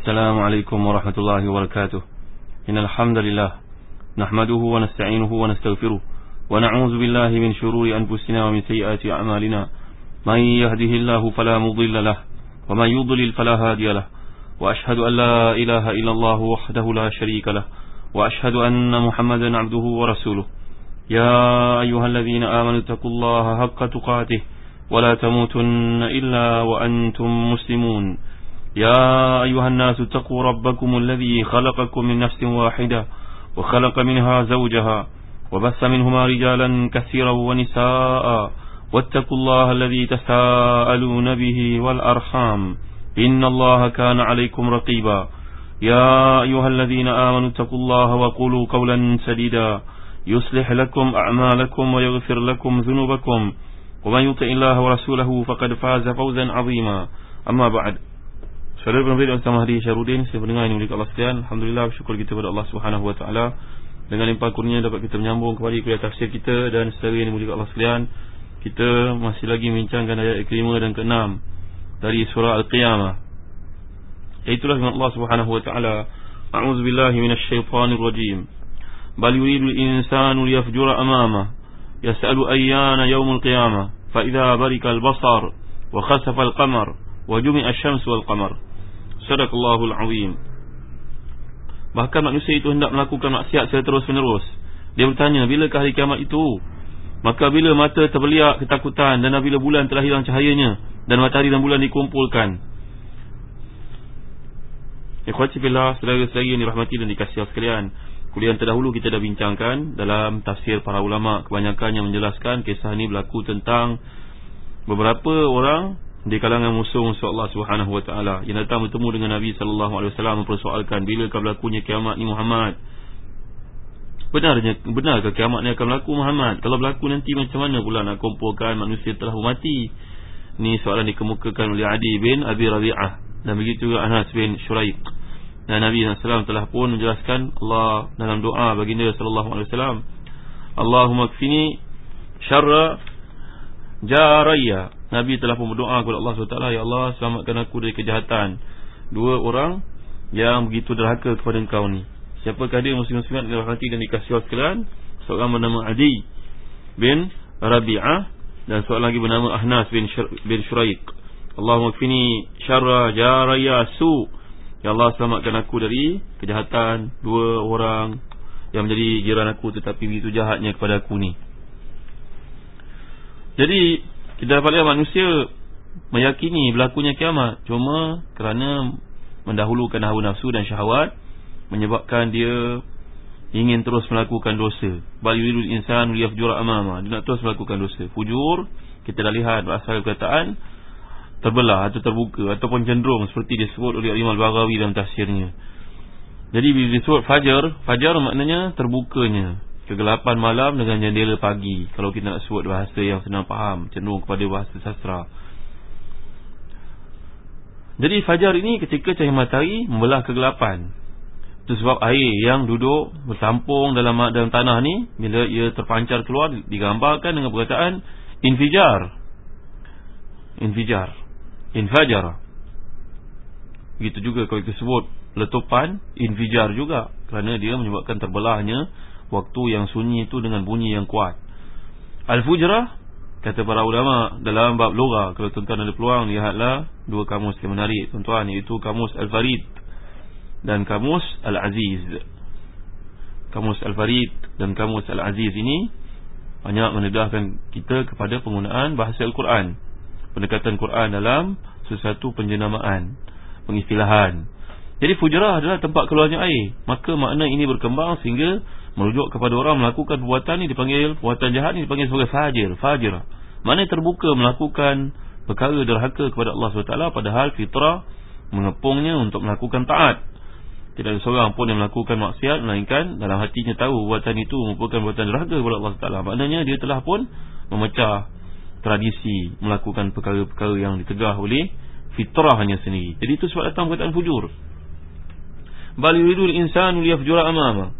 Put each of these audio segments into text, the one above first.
السلام عليكم ورحمة الله وبركاته. إن الحمد لله نحمده ونستعينه ونستغفره ونعوذ بالله من شرور أنفسنا ومن سيئات أعمالنا. من يهده الله فلا مضل له ومن يضلل فلا هادي له، وأشهد أن لا إله إلا الله وحده لا شريك له، وأشهد أن محمدا عبده ورسوله. يا أيها الذين آمنوا اتقوا الله حق تقاته ولا تموتن إلا وأنتم مسلمون. يا أيها الناس اتقوا ربكم الذي خلقكم من نفس واحدة وخلق منها زوجها وبث منهما رجالا كثيرا ونساء، واتقوا الله الذي تساءلون به والأرحام إن الله كان عليكم رقيبا. يا أيها الذين آمنوا اتقوا الله وقولوا قولا سديدا يصلح لكم أعمالكم ويغفر لكم ذنوبكم، ومن يطع الله ورسوله فقد فاز فوزا عظيما. أما بعد. Saudara penerbit Ustaz Mahdi Syarudin, saya pendengar yang dimuliakan Allah sekalian, alhamdulillah bersyukur kita kepada Allah Subhanahu wa taala dengan limpah kurnia dapat kita menyambung kembali kuliah tafsir kita. Dan saudara yang dimuliakan Allah sekalian, kita masih lagi membincangkan ayat ke-5 dan ke-6 dari surah Al-Qiyamah. Itulah firman Allah Subhanahu wa taala, a'udzubillahi minasyaitonir rajim. Bal yuridul insanu liyafjura amama yas'alu ayyana yaumul qiyamah fa idza barikal basar wa khasafa al-qamar wa jumi'a asy-syamsu wal qamar. Sadaqallahul azim. Bahkan manusia itu hendak melakukan maksiat secara terus-menerus. Dia bertanya, bilakah hari kiamat itu? Maka bila mata terbeliak ketakutan, dan bila bulan telah hilang cahayanya, dan matahari dan bulan dikumpulkan. Ikhwati fillah, saudara-saudari yang dirahmati dan dikasihi sekalian, kuliah yang terdahulu kita dah bincangkan dalam tafsir para ulama, kebanyakan yang menjelaskan kisah ini berlaku tentang beberapa orang di kalangan musuh-musuh Allah Subhanahu wa taala yang datang bertemu dengan Nabi sallallahu alaihi wasallam mempersoalkan, bilakah berlakunya kiamat ni Muhammad? Benarkah kiamat ni akan berlaku Muhammad? Kalau berlaku nanti macam mana pula nak kumpulkan manusia telah mati? Ni soalan dikemukakan oleh Adi bin Abi Rabi'ah, dan begitu juga Anas bin Syuraiq. Dan Nabi SAW telah pun menjelaskan Allah dalam doa baginda sallallahu alaihi wasallam, Allahumma kfini syarra jaraya. Nabi telah pun berdoa kepada Allah SWT, ya Allah, selamatkan aku dari kejahatan dua orang yang begitu derhaka kepada engkau ni. Siapakah dia, muslim-muslimat yang dirahmati dan dikasihi sekalian? Seorang bernama Adi bin Rabi'ah, dan seorang lagi bernama Ahnas bin Syuraiq. Allahumma kfini syarra jaraya su. Ya Allah, selamatkan aku dari kejahatan dua orang yang menjadi jiran aku tetapi begitu jahatnya kepada aku ni. Jadi kita dapat lihat manusia meyakini berlakunya kiamat, cuma kerana mendahulukan hawa nafsu dan syahwat menyebabkan dia ingin terus melakukan dosa. Bal yuridul insanu liyafjura amama, dia nak terus melakukan dosa. Fujur kita dah lihat berasal perkataan terbelah atau terbuka ataupun cenderung, seperti disebut oleh Imam Al-Baghawi dalam tafsirnya. Jadi bila disebut fajar maknanya terbukanya kegelapan malam dengan jendela pagi. Kalau kita nak sebut bahasa yang senang faham, cenderung kepada bahasa sastra. Jadi fajar ini ketika cahaya matahari membelah kegelapan. Itu sebab air yang duduk bertampung dalam tanah ni, bila ia terpancar keluar, digambarkan dengan perkataan infajara. Begitu juga kalau kita sebut letupan, infijar juga, kerana dia menyebabkan terbelahnya waktu yang sunyi itu dengan bunyi yang kuat. Al-Fujrah, kata para ulama dalam bab lugah, kalau tuan-tuan ada peluang, lihatlah dua kamus yang menarik tuan-tuan, iaitu kamus Al-Farid dan kamus Al-Aziz. Kamus Al-Farid dan kamus Al-Aziz ini banyak menedahkan kita kepada penggunaan bahasa Al-Quran, pendekatan Quran dalam sesuatu penjenamaan, pengistilahan. Jadi fujrah adalah tempat keluarnya air. Maka makna ini berkembang sehingga merujuk kepada orang melakukan perbuatan ini dipanggil, perbuatan jahat ini dipanggil sebagai fajir. Maknanya terbuka melakukan perkara derhaka kepada Allah SWT, padahal fitrah mengepungnya untuk melakukan taat. Tidak ada seorang pun yang melakukan maksiat melainkan dalam hatinya tahu perbuatan itu merupakan perbuatan derhaka kepada Allah SWT. Maknanya dia telah pun memecah tradisi melakukan perkara-perkara yang ditegah oleh fitrahnya sendiri. Jadi itu sebab datang perkataan fujur. Bal yuridul insanu liyafjura amama.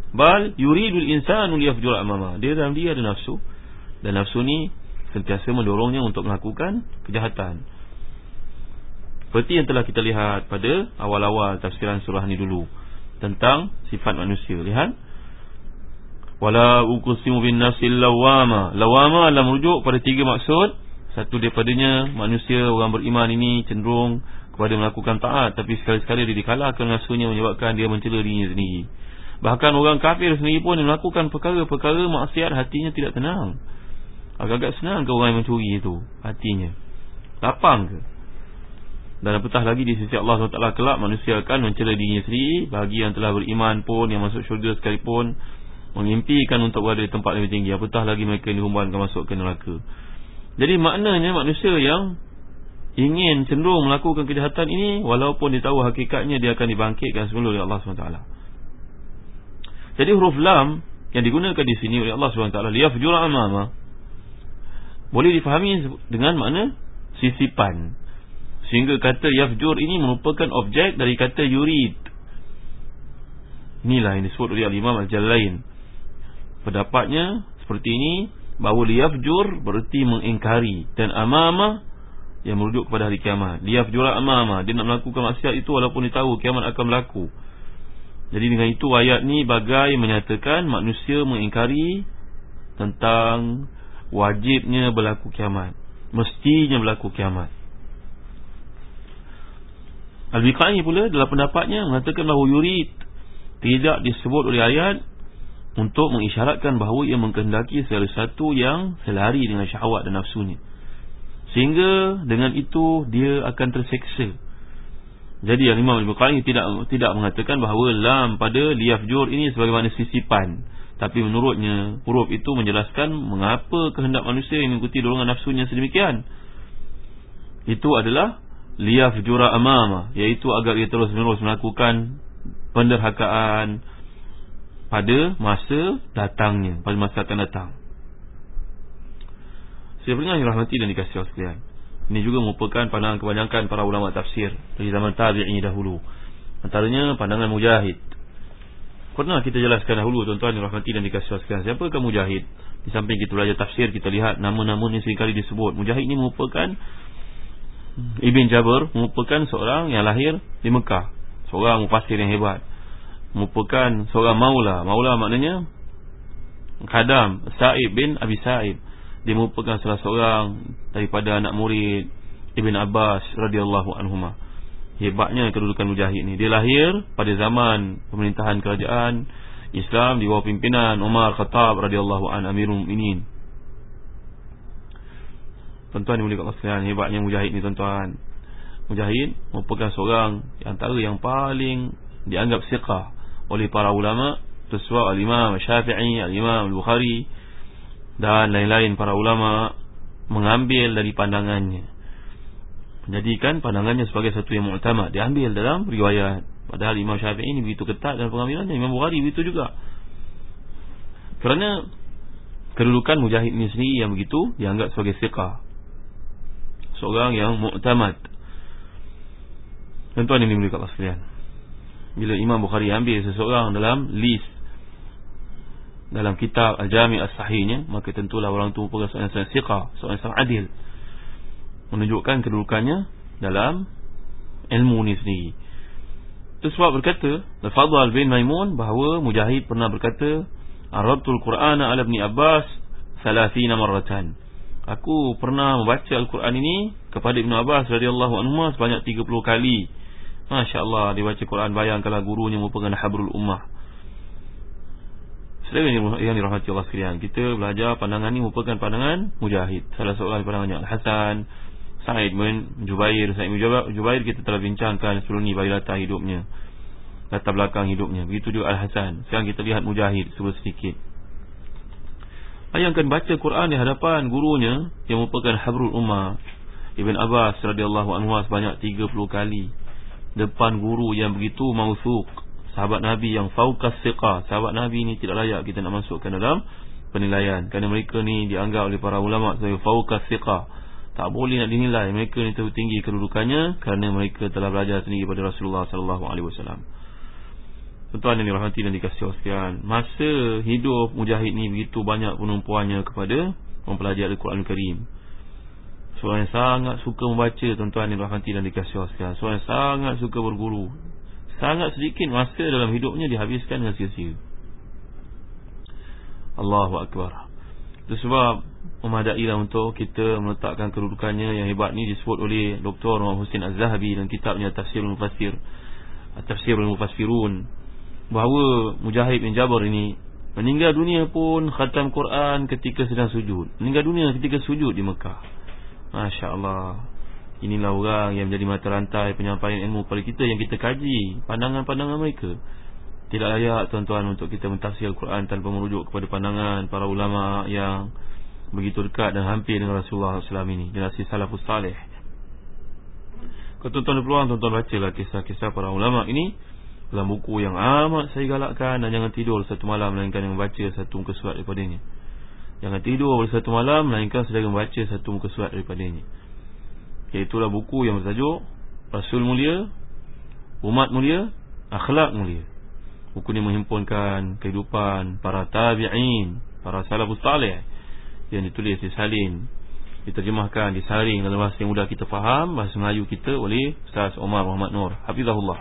Dia dalam dia ada nafsu, dan nafsu ni sentiasa mendorongnya untuk melakukan kejahatan. Seperti yang telah kita lihat pada awal-awal tafsiran surah ni dulu tentang sifat manusia. Lihat, wala uqsimu bin nafsil lawama. Lawama adalah merujuk pada 3 maksud. Satu daripadanya, manusia orang beriman ini cenderung kepada melakukan taat, tapi sekali-sekala dia dikalahkan nafsunya menyebabkan dia mencela dirinya sendiri. Bahkan orang kafir sendiri pun yang melakukan perkara-perkara maksiat, hatinya tidak tenang. Agak-agak senang ke orang yang mencuri itu hatinya? Lapang ke? Dan apatah lagi di sisi Allah SWT kelak, manusia akan mencela dirinya sendiri. Bagi yang telah beriman pun, yang masuk syurga sekalipun, mengimpikan untuk berada di tempat lebih tinggi. Apatah lagi mereka yang dihumbankan masuk ke neraka. Jadi maknanya manusia yang ingin cenderung melakukan kejahatan ini, walaupun dia tahu hakikatnya dia akan dibangkitkan semula oleh Allah SWT. Jadi huruf lam yang digunakan di sini oleh Allah SWT, liyafjura amama, boleh difahami dengan makna sisipan. Sehingga kata yafjur ini merupakan objek dari kata yurid. Inilah yang disebut oleh Al-Imam Al-Jalain. Pendapatnya seperti ini, bahawa liyafjur bererti mengingkari, dan amama yang merujuk kepada hari kiamat. Liyafjura amama, dia nak melakukan maksiat itu walaupun dia tahu kiamat akan berlaku. Jadi dengan itu ayat ni bagai menyatakan manusia mengingkari tentang wajibnya berlaku kiamat, mestinya berlaku kiamat. Al-Biqai pula dalam pendapatnya mengatakan bahawa yurid tidak disebut oleh ayat untuk mengisyaratkan bahawa ia mengkehendaki segala sesuatu yang selari dengan syahwat dan nafsunya, sehingga dengan itu dia akan terseksa. Jadi Imam Al-Biqai tidak mengatakan bahawa lam pada liyafjur ini sebagai makna sisipan, tapi menurutnya huruf itu menjelaskan mengapa kehendak manusia yang mengikuti dorongan nafsunya sedemikian. Itu adalah liyafjura amama, iaitu agar ia terus-menerus melakukan penderhakaan pada masa datangnya, pada masa akan datang. Saya pernah dirahmati dan dikasihi Allah sekalian, ini juga merupakan pandangan kebanyakan para ulama tafsir dari zaman tabi'in dahulu. Antaranya pandangan Mujahid. Pernah kita jelaskan dahulu, tuan-tuan dirahmati dan dikasihi Allah sekalian, siapakah Mujahid? Di samping kita belajar tafsir, kita lihat nama-nama ni seringkali disebut. Mujahid ini merupakan Ibn Jabr, merupakan seorang yang lahir di Mekah, seorang mufassir yang hebat, merupakan seorang maula. Maula maknanya khadam, Sa'ib bin Abi Sa'ib. Dia merupakan salah seorang daripada anak murid Ibn Abbas radhiyallahu anhuma. Hebatnya kedudukan Mujahid ni. Dia lahir pada zaman pemerintahan kerajaan Islam di bawah pimpinan Umar Khattab radhiyallahu an, Amirul Mukminin. Tuan-tuan yang mulia kat sekalian, hebatnya Mujahid ni tuan-tuan. Mujahid merupakan seorang antara yang paling dianggap siqah oleh para ulama, termasuk Al-Imam Syafi'i, Al-Imam Al-Bukhari dan lain-lain para ulama mengambil dari pandangannya, menjadikan pandangannya sebagai satu yang mu'tamad, diambil dalam riwayat. Padahal Imam Syafi'i ini begitu ketat dalam pengambilannya, Imam Bukhari begitu juga. Kerana kedudukan Mujahid ini sendiri yang begitu dianggap sebagai siqah, seorang yang mu'tamad. Tuan-tuan yang dimuliakan Allah sekalian, bila Imam Bukhari ambil seseorang dalam list dalam kitab Al-Jami' As-Sahihnya, maka tentulah orang itu merupakan seorang yang siqah, seorang yang adil, menunjukkan kedudukannya dalam ilmu ni sendiri. Itu sebab berkata Al-Fadl bin Maimun bahawa Mujahid pernah berkata, Arabtul Qur'ana ala Ibn Abbas 30 marratan. Aku pernah membaca Al-Quran ini kepada Ibn Abbas radhiyallahu anhu sebanyak 30 kali. Masya Allah, dia baca Quran, bayangkanlah gurunya merupakan habrul ummah. Saudara yang dirahmati Allah sekalian, kita belajar pandangan ini merupakan pandangan Mujahid. Salah seorang pandangannya Al-Hasan, Sa'id bin Jubair. Sa'id bin Jubair kita telah bincangkan sebelum ni bagi latar hidupnya, latar belakang hidupnya. Begitu juga Al-Hasan. Sekarang kita lihat Mujahid sedikit. Bayangkan baca Quran di hadapan gurunya yang merupakan habrul ummah, Ibn Abbas radhiyallahu anhu sebanyak 30 kali, depan guru yang begitu mausuq, sahabat Nabi yang fauqas siqah. Sahabat Nabi ni tidak layak kita nak masukkan dalam penilaian, kerana mereka ni dianggap oleh para ulama sebagai fauqas siqah. Tak boleh nak dinilai, mereka ni terlalu tinggi kedudukannya kerana mereka telah belajar sendiri daripada Rasulullah sallallahu alaihi wasallam. Tuan-tuan yang dirahmati dan dikasihi Allah sekalian, masa hidup Mujahid ni begitu banyak penumpuannya kepada mempelajari Al-Quran Al-Karim. Seorang yang sangat suka membaca, tuan-tuan yang dirahmati dan dikasihi Allah sekalian. Seorang yang sangat suka berguru. Sangat sedikit masa dalam hidupnya dihabiskan dengan sia-sia. Allahu Akbar. Itu sebab memadailah untuk kita meletakkan kedudukannya yang hebat ni disebut oleh Dr. Muhammad Husin Az-Zahabi dalam kitabnya Tafsirul Mufassir, Tafsirul Mufassirun, bahawa Mujahid bin Jabr ini meninggal dunia pun khatam Quran ketika sedang sujud. Meninggal dunia ketika sujud di Mekah. Masya Allah. Inilah orang yang menjadi mata rantai penyampaian ilmu kepada kita, yang kita kaji pandangan-pandangan mereka. Tidak layak, tuan-tuan, untuk kita mentafsir Al-Quran tanpa merujuk kepada pandangan para ulama yang begitu dekat dan hampir dengan Rasulullah SAW ini, generasi salafus salih. Kalau tuan-tuan ada peluang, tuan-tuan bacalah kisah-kisah para ulama ini dalam buku yang amat saya galakkan. Dan jangan tidur satu malam melainkan membaca satu muka surat daripadanya. Jangan tidur satu malam melainkan sedang membaca satu muka surat daripadanya. Iaitulah buku yang bertajuk Rasul Mulia, Umat Mulia, Akhlak Mulia. Buku ini menghimpunkan kehidupan para tabi'in, para salafus salih, yang ditulis, disalin, diterjemahkan, disaring dalam bahasa yang mudah kita faham, bahasa Melayu kita, oleh Ustaz Omar Muhammad Nur, Hafizahullah.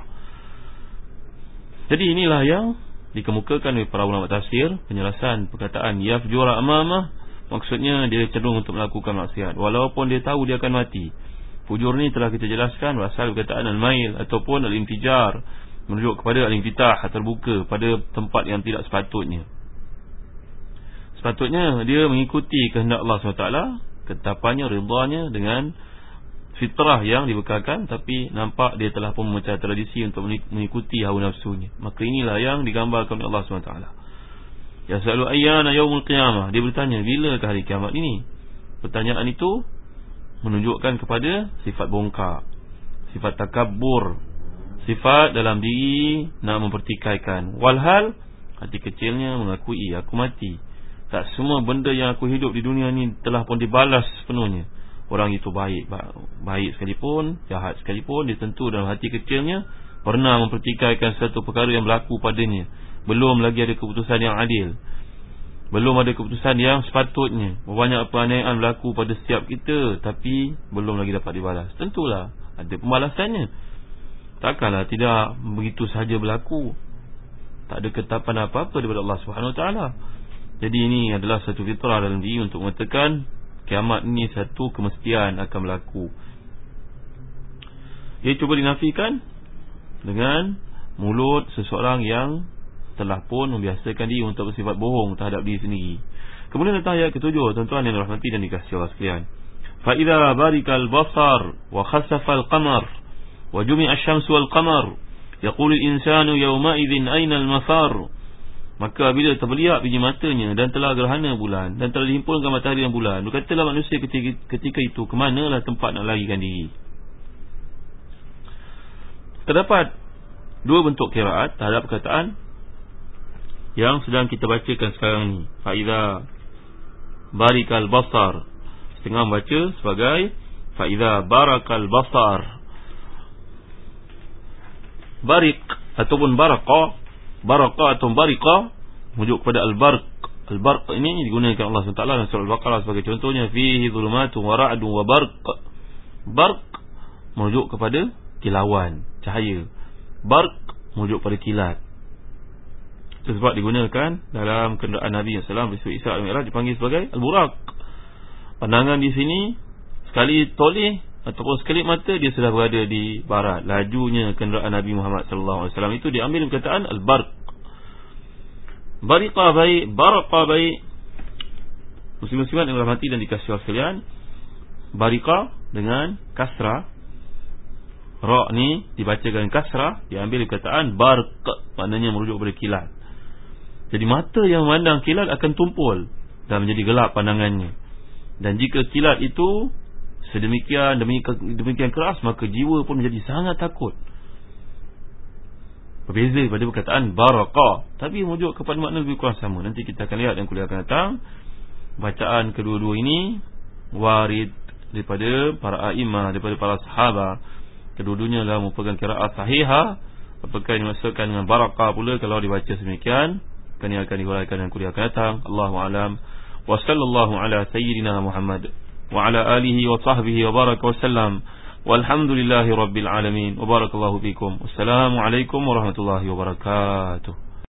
Jadi inilah yang dikemukakan oleh para ulama tafsir. Penjelasan perkataan yafjura amamah, maksudnya dia cenderung untuk melakukan maksiat walaupun dia tahu dia akan mati. Fujur ni telah kita jelaskan berasal perkataan al-mail ataupun al-intijar, merujuk kepada al-infitah, terbuka pada tempat yang tidak sepatutnya. Sepatutnya dia mengikuti kehendak Allah SWT, ketetapannya, ridhanya dengan fitrah yang dibekalkan, tapi nampak dia telah pun memecah tradisi untuk mengikuti hawa nafsunya. Maka inilah yang digambarkan oleh Allah SWT. Yasalu ayyana yaumul qiyamah, dia bertanya, bilakah hari kiamat ini? Pertanyaan itu menunjukkan kepada sifat bongkar, sifat takabbur, sifat dalam diri nak mempertikaikan. Walhal hati kecilnya mengakui, aku mati. Tak semua benda yang aku hidup di dunia ni telah pun dibalas sepenuhnya. Orang itu baik sekalipun, jahat sekalipun, dia tentu dalam hati kecilnya pernah mempertikaikan satu perkara yang berlaku padanya. Belum lagi ada keputusan yang adil, belum ada keputusan yang sepatutnya. Banyak penganiayaan berlaku pada setiap kita, tapi belum lagi dapat dibalas. Tentulah ada pembalasannya. Takkanlah tidak begitu sahaja berlaku. Tak ada ketetapan apa-apa daripada Allah SWT. Jadi ini adalah satu fitrah dalam diri untuk mengatakan kiamat ini satu kemestian akan berlaku. Ia cuba dinafikan dengan mulut seseorang yang telah pun membiasakan diri untuk bersifat bohong terhadap diri sendiri. Kemudian datang ayat ketujuh, tuan-tuan yang dirahmati dan dikasihi Allah sekalian. Fa idza barikal basar wa khasafal qamar wa jumi'a asy-syamsu wal qamar yaqulu al-insanu yawma idzin aina al-mafar. Maka bila terbeliak biji matanya dan telah gerhana bulan dan telah dihimpunkan matahari dan bulan, berkatalah manusia ketika itu, ke manalah tempat nak larikan diri? Terdapat dua bentuk qiraat terhadap perkataan yang sedang kita bacakan sekarang ni. Fa idza barikal basar, setengah baca sebagai fa idza barakal basar. Barik ataupun baraka atau barika merujuk kepada al-barq. Al-barq ini digunakan Allah SWT dalam surah Al-Baqarah sebagai contohnya, fihi dhulumatun wa ra'dun wa barq. Barq merujuk kepada kilauan, cahaya. Barq merujuk pada kilat. Itu sebab digunakan dalam kenderaan Nabi SAW peristiwa Isra' dan Mi'raj dipanggil sebagai al-buraq. Pandangan di sini sekali toleh ataupun sekelip mata dia sudah berada di barat. Lajunya kenderaan Nabi Muhammad SAW itu diambil perkataan al-barq. Bariqa baik, baraqa baik. Muslim-muslimat yang dirahmati dan dikasihi Allah sekalian, bariqa dengan kasrah, ra ni dibacakan kasrah, diambil perkataan barq, maknanya merujuk kepada kilat. Jadi mata yang memandang kilat akan tumpul dan menjadi gelap pandangannya. Dan jika kilat itu demikian keras, maka jiwa pun menjadi sangat takut. Berbeza daripada perkataan baraqa, tapi merujuk kepada makna lebih kurang sama. Nanti kita akan lihat dan kuliah akan datang. Bacaan kedua-dua ini warid daripada para a'imah, daripada para sahabat. Kedua-duanya adalah merupakan qiraat sahihah. Apakah dimaksudkan dengan baraqa pula kalau dibaca sedemikian? Akan dihuraikan dan kuliah akan datang. Allahu a'lam. Wa sallallahu ala sayyidina Muhammad وعلى آله وصحبه وبارك وسلم والحمد لله رب العالمين وبارك الله فيكم والسلام عليكم ورحمة الله وبركاته.